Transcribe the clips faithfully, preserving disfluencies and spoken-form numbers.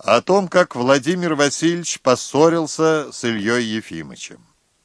О том, как Владимир Васильевич поссорился с Ильей Ефимовичем.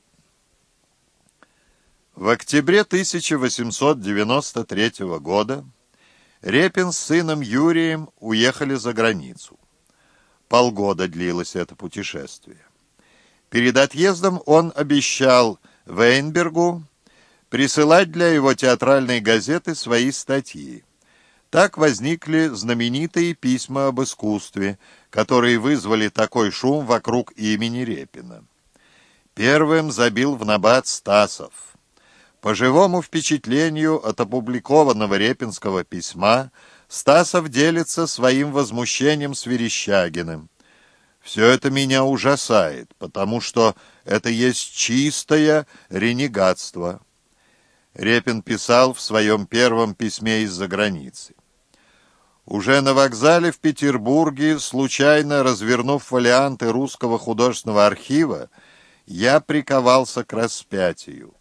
В октябре тысяча восемьсот девяносто третьего года Репин с сыном Юрием уехали за границу. Полгода длилось это путешествие. Перед отъездом он обещал Вейнбергу присылать для его театральной газеты свои статьи. Так возникли знаменитые письма об искусстве, которые вызвали такой шум вокруг имени Репина. Первым забил в набат Стасов. По живому впечатлению от опубликованного репинского письма Стасов делится своим возмущением с Верещагиным. «Все это меня ужасает, потому что это есть чистое ренегатство». Репин писал в своем первом письме из-за границы. Уже на вокзале в Петербурге, случайно развернув фолианты Русского художественного архива, я приковался к распятию.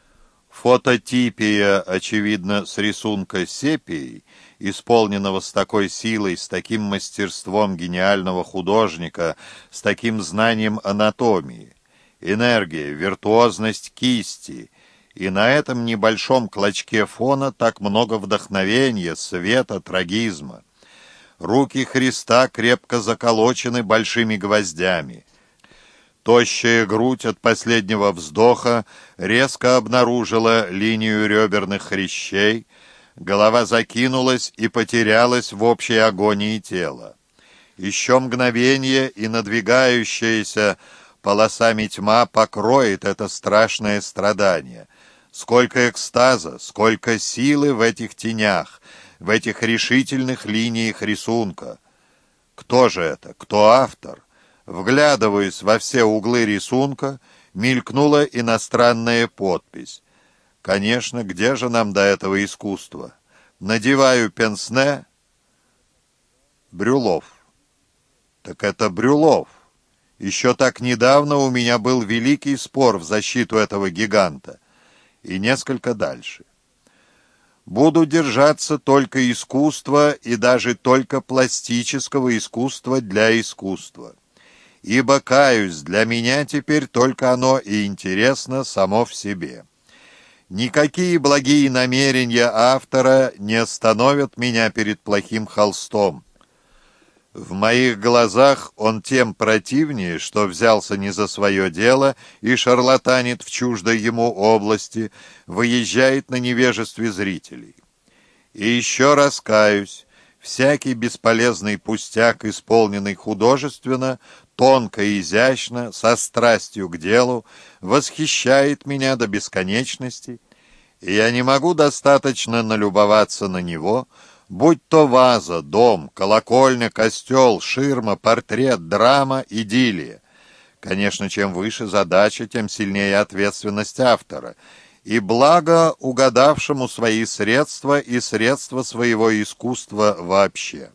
Фототипия, очевидно, с рисунка сепией, исполненного с такой силой, с таким мастерством гениального художника, с таким знанием анатомии, энергия, виртуозность кисти, и на этом небольшом клочке фона так много вдохновения, света, трагизма. Руки Христа крепко заколочены большими гвоздями. Тощая грудь от последнего вздоха резко обнаружила линию реберных хрящей, голова закинулась и потерялась в общей агонии тела. Еще мгновение, и надвигающаяся полосами тьма покроет это страшное страдание. Сколько экстаза, сколько силы в этих тенях, в этих решительных линиях рисунка. Кто же это? Кто автор? Вглядываясь во все углы рисунка, мелькнула иностранная подпись. Конечно, где же нам до этого искусства? Надеваю пенсне. Брюлов. Так это Брюлов. Еще так недавно у меня был великий спор в защиту этого гиганта. И несколько дальше. Буду держаться только искусства и даже только пластического искусства для искусства. Ибо, каюсь, для меня теперь только оно и интересно само в себе. Никакие благие намерения автора не остановят меня перед плохим холстом. В моих глазах он тем противнее, что взялся не за свое дело и шарлатанит в чуждой ему области, выезжает на невежестве зрителей. И еще раз каюсь, всякий бесполезный пустяк, исполненный художественно, тонко и изящно, со страстью к делу, восхищает меня до бесконечности, и я не могу достаточно налюбоваться на него, будь то ваза, дом, колокольня, костел, ширма, портрет, драма, идиллия. Конечно, чем выше задача, тем сильнее ответственность автора, и благо угадавшему свои средства и средства своего искусства вообще.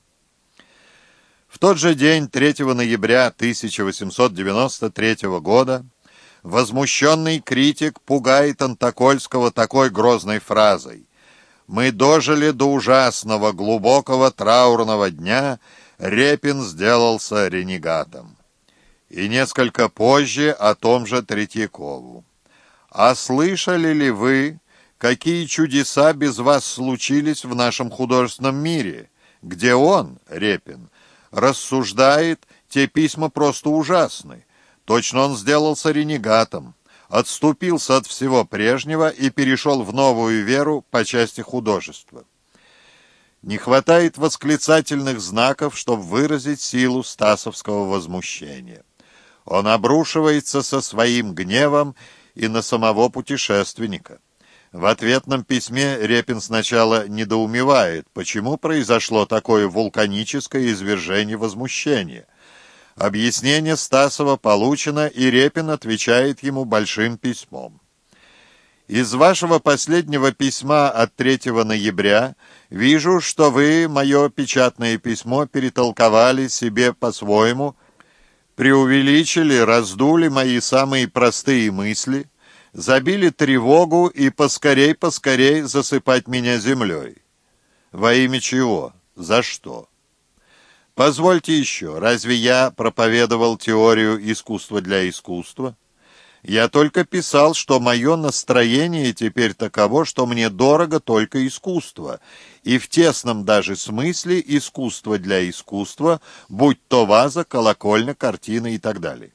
В тот же день, третьего ноября тысяча восемьсот девяносто третьего года, возмущенный критик пугает Антокольского такой грозной фразой: «Мы дожили до ужасного, глубокого траурного дня, Репин сделался ренегатом». И несколько позже о том же Третьякову. «А слышали ли вы, какие чудеса без вас случились в нашем художественном мире, где он, Репин, рассуждает, те письма просто ужасны. Точно он сделался ренегатом, отступился от всего прежнего и перешел в новую веру по части художества». Не хватает восклицательных знаков, чтобы выразить силу стасовского возмущения. Он обрушивается со своим гневом и на самого путешественника. В ответном письме Репин сначала недоумевает, почему произошло такое вулканическое извержение возмущения. Объяснение Стасова получено, и Репин отвечает ему большим письмом. «Из вашего последнего письма от третьего ноября вижу, что вы мое печатное письмо перетолковали себе по-своему, преувеличили, раздули мои самые простые мысли, забили тревогу и поскорей-поскорей засыпать меня землей. Во имя чего? За что? Позвольте еще, разве я проповедовал теорию искусства для искусства? Я только писал, что мое настроение теперь таково, что мне дорого только искусство, и в тесном даже смысле искусство для искусства, будь то ваза, колокольня, картина и так далее.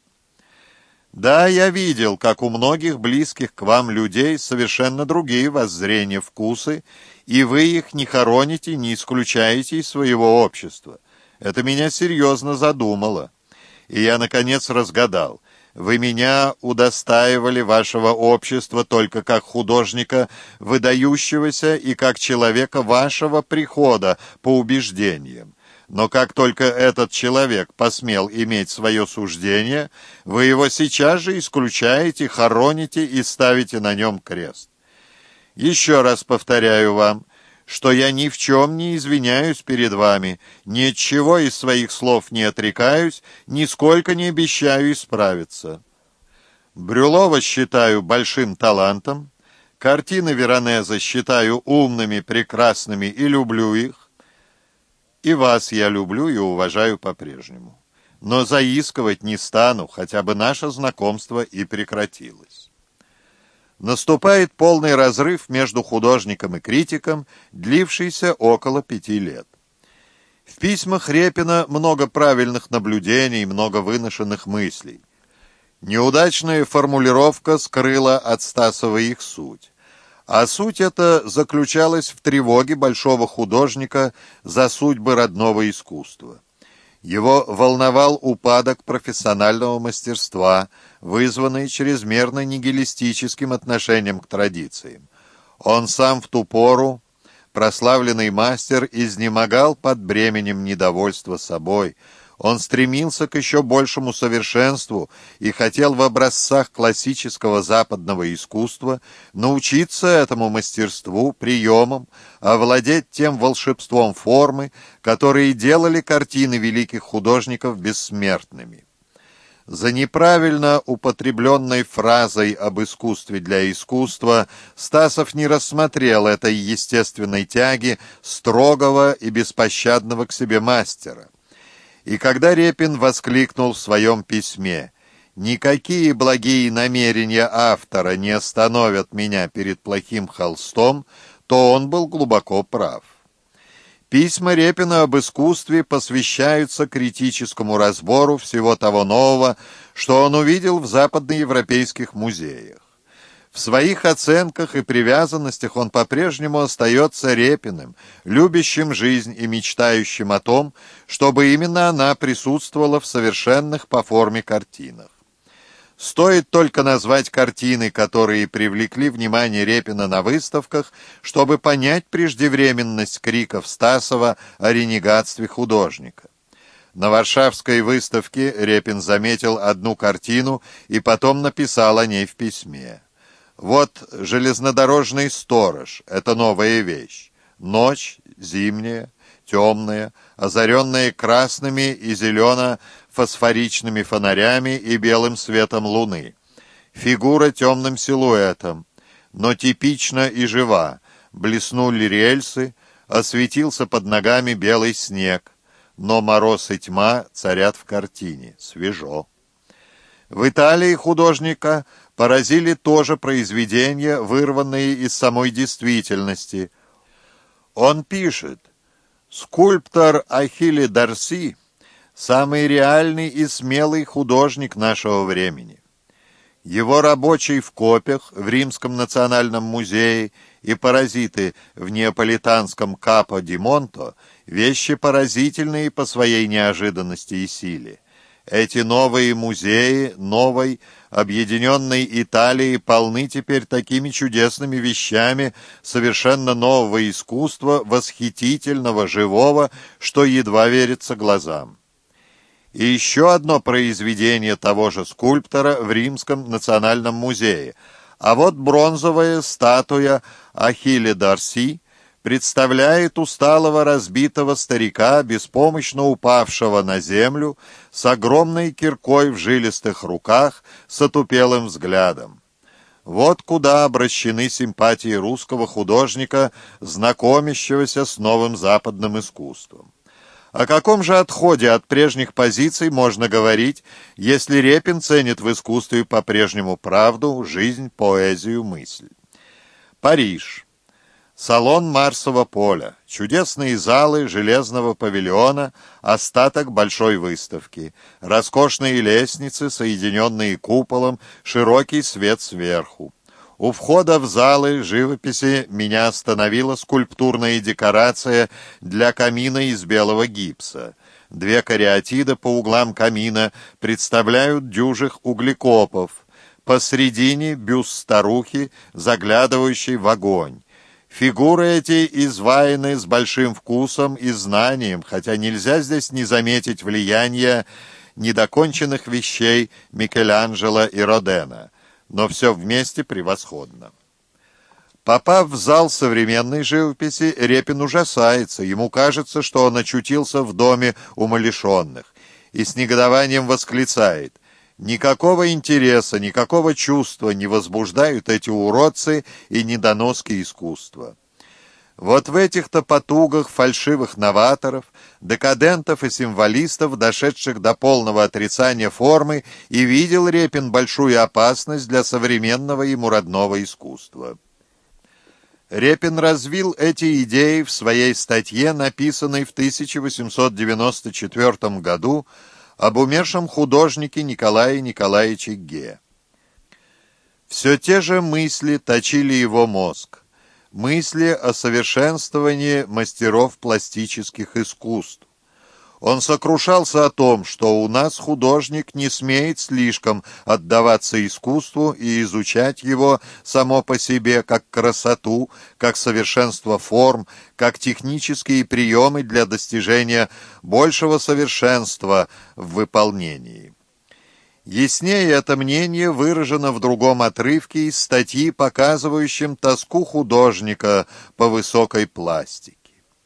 Да, я видел, как у многих близких к вам людей совершенно другие воззрения, вкусы, и вы их не хороните, не исключаете из своего общества. Это меня серьезно задумало. И я, наконец, разгадал. Вы меня удостаивали вашего общества только как художника, выдающегося, и как человека вашего прихода по убеждениям. Но как только этот человек посмел иметь свое суждение, вы его сейчас же исключаете, хороните и ставите на нем крест. Еще раз повторяю вам, что я ни в чем не извиняюсь перед вами, ни от чего из своих слов не отрекаюсь, нисколько не обещаю исправиться. Брюлова считаю большим талантом, картины Веронеза считаю умными, прекрасными и люблю их. И вас я люблю и уважаю по-прежнему. Но заискивать не стану, хотя бы наше знакомство и прекратилось. Наступает полный разрыв между художником и критиком, длившийся около пяти лет. В письмах Репина много правильных наблюдений, много выношенных мыслей. Неудачная формулировка скрыла от Стасова их суть. А суть эта заключалась в тревоге большого художника за судьбы родного искусства. Его волновал упадок профессионального мастерства, вызванный чрезмерно нигилистическим отношением к традициям. Он сам в ту пору, прославленный мастер, изнемогал под бременем недовольства собой. Он стремился к еще большему совершенству и хотел в образцах классического западного искусства научиться этому мастерству, приемам, овладеть тем волшебством формы, которые делали картины великих художников бессмертными. За неправильно употребленной фразой об искусстве для искусства Стасов не рассмотрел этой естественной тяги строгого и беспощадного к себе мастера. И когда Репин воскликнул в своем письме «Никакие благие намерения автора не остановят меня перед плохим холстом», то он был глубоко прав. Письма Репина об искусстве посвящаются критическому разбору всего того нового, что он увидел в западноевропейских музеях. В своих оценках и привязанностях он по-прежнему остается Репиным, любящим жизнь и мечтающим о том, чтобы именно она присутствовала в совершенных по форме картинах. Стоит только назвать картины, которые привлекли внимание Репина на выставках, чтобы понять преждевременность криков Стасова о ренегатстве художника. На Варшавской выставке Репин заметил одну картину и потом написал о ней в письме. Вот железнодорожный сторож, это новая вещь. Ночь зимняя, темная, озаренная красными и зелено-фосфоричными фонарями и белым светом луны. Фигура темным силуэтом, но типично и жива. Блеснули рельсы, осветился под ногами белый снег, но мороз и тьма царят в картине. Свежо. В Италии художника поразили тоже произведения, вырванные из самой действительности. Он пишет: «Скульптор Ахилле Дарси – самый реальный и смелый художник нашего времени. Его рабочий в копиях в Римском национальном музее и паразиты в неаполитанском Капо-ди-Монто – вещи поразительные по своей неожиданности и силе. Эти новые музеи новой объединенной Италии полны теперь такими чудесными вещами совершенно нового искусства, восхитительного, живого, что едва верится глазам». И еще одно произведение того же скульптора в Римском национальном музее. А вот бронзовая статуя Ахилле Дарси представляет усталого разбитого старика, беспомощно упавшего на землю, с огромной киркой в жилистых руках, с отупелым взглядом. Вот куда обращены симпатии русского художника, знакомящегося с новым западным искусством. О каком же отходе от прежних позиций можно говорить, если Репин ценит в искусстве по-прежнему правду, жизнь, поэзию, мысль? Париж. Салон Марсового поля, чудесные залы железного павильона, остаток большой выставки, роскошные лестницы, соединенные куполом, широкий свет сверху. У входа в залы живописи меня остановила скульптурная декорация для камина из белого гипса. Две кариатиды по углам камина представляют дюжих углекопов. Посредине бюст старухи, заглядывающей в огонь. Фигуры эти изваяны с большим вкусом и знанием, хотя нельзя здесь не заметить влияния недоконченных вещей Микеланджело и Родена. Но все вместе превосходно. Попав в зал современной живописи, Репин ужасается. Ему кажется, что он очутился в доме умалишенных, и с негодованием восклицает: «Никакого интереса, никакого чувства не возбуждают эти уродцы и недоноски искусства». Вот в этих-то потугах фальшивых новаторов, декадентов и символистов, дошедших до полного отрицания формы, и видел Репин большую опасность для современного ему родного искусства. Репин развил эти идеи в своей статье, написанной в тысяча восемьсот девяносто четвёртом году об умершем художнике Николае Николаевиче Ге. Все те же мысли точили его мозг. Мысли о совершенствовании мастеров пластических искусств. Он сокрушался о том, что у нас художник не смеет слишком отдаваться искусству и изучать его само по себе как красоту, как совершенство форм, как технические приемы для достижения большего совершенства в выполнении. Яснее это мнение выражено в другом отрывке из статьи, показывающем тоску художника по высокой пластике.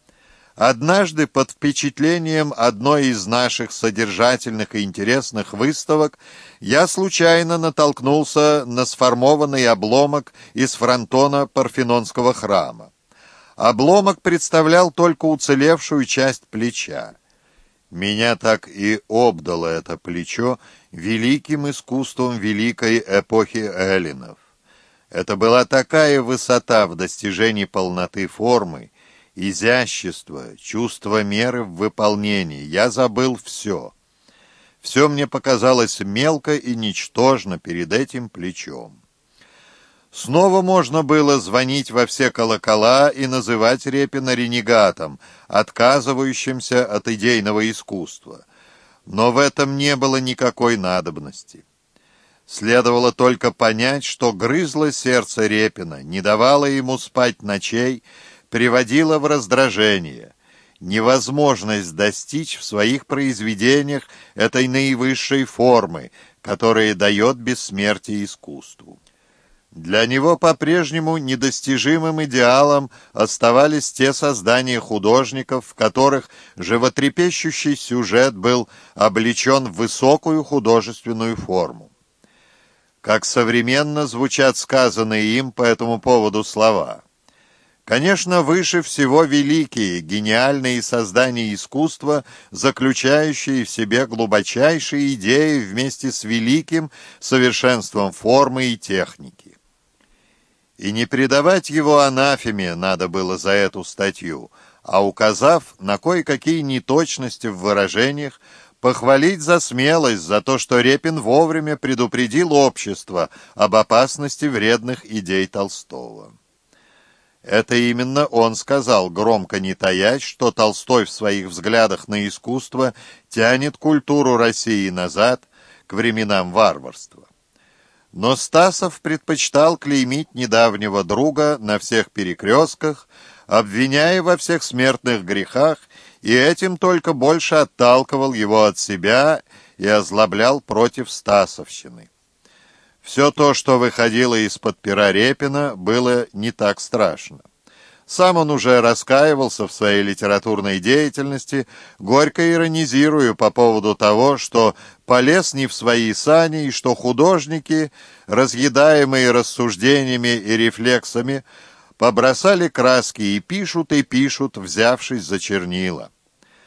Однажды под впечатлением одной из наших содержательных и интересных выставок я случайно натолкнулся на сформованный обломок из фронтона Парфенонского храма. Обломок представлял только уцелевшую часть плеча. Меня так и обдало это плечо великим искусством великой эпохи эллинов. Это была такая высота в достижении полноты формы, изящества, чувства меры в выполнении. Я забыл все. Все мне показалось мелко и ничтожно перед этим плечом. Снова можно было звонить во все колокола и называть Репина ренегатом, отказывающимся от идейного искусства. Но в этом не было никакой надобности. Следовало только понять, что грызло сердце Репина, не давало ему спать ночей, приводило в раздражение. Невозможность достичь в своих произведениях этой наивысшей формы, которая дает бессмертие искусству. Для него по-прежнему недостижимым идеалом оставались те создания художников, в которых животрепещущий сюжет был облечен в высокую художественную форму. Как современно звучат сказанные им по этому поводу слова. Конечно, выше всего великие, гениальные создания искусства, заключающие в себе глубочайшие идеи вместе с великим совершенством формы и техники. И не предавать его анафеме надо было за эту статью, а указав на кое-какие неточности в выражениях, похвалить за смелость, за то, что Репин вовремя предупредил общество об опасности вредных идей Толстого. Это именно он сказал, громко не таясь, что Толстой в своих взглядах на искусство тянет культуру России назад, к временам варварства. Но Стасов предпочитал клеймить недавнего друга на всех перекрестках, обвиняя во всех смертных грехах, и этим только больше отталкивал его от себя и озлоблял против стасовщины. Все то, что выходило из-под пера Репина, было не так страшно. Сам он уже раскаивался в своей литературной деятельности, горько иронизируя по поводу того, что полез не в свои сани, и что художники, разъедаемые рассуждениями и рефлексами, побросали краски и пишут, и пишут, взявшись за чернила.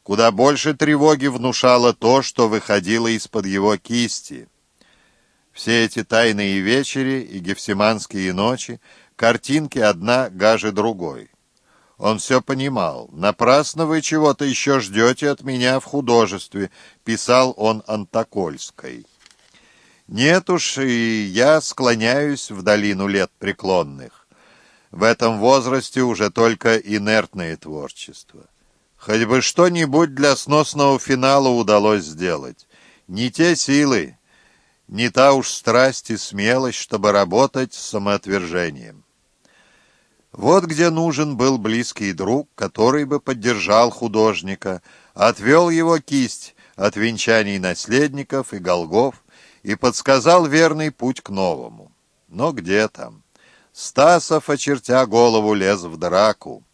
Куда больше тревоги внушало то, что выходило из-под его кисти. Все эти тайные вечери и гефсиманские ночи, картинки одна гаже другой. Он все понимал. «Напрасно вы чего-то еще ждете от меня в художестве», — писал он Антокольской. «Нет уж, и я склоняюсь в долину лет преклонных. В этом возрасте уже только инертное творчество. Хоть бы что-нибудь для сносного финала удалось сделать. Не те силы, не та уж страсть и смелость, чтобы работать с самоотвержением». Вот где нужен был близкий друг, который бы поддержал художника, отвел его кисть от венчаний наследников и голгов и подсказал верный путь к новому. Но где там? Стасов, очертя голову, лез в драку.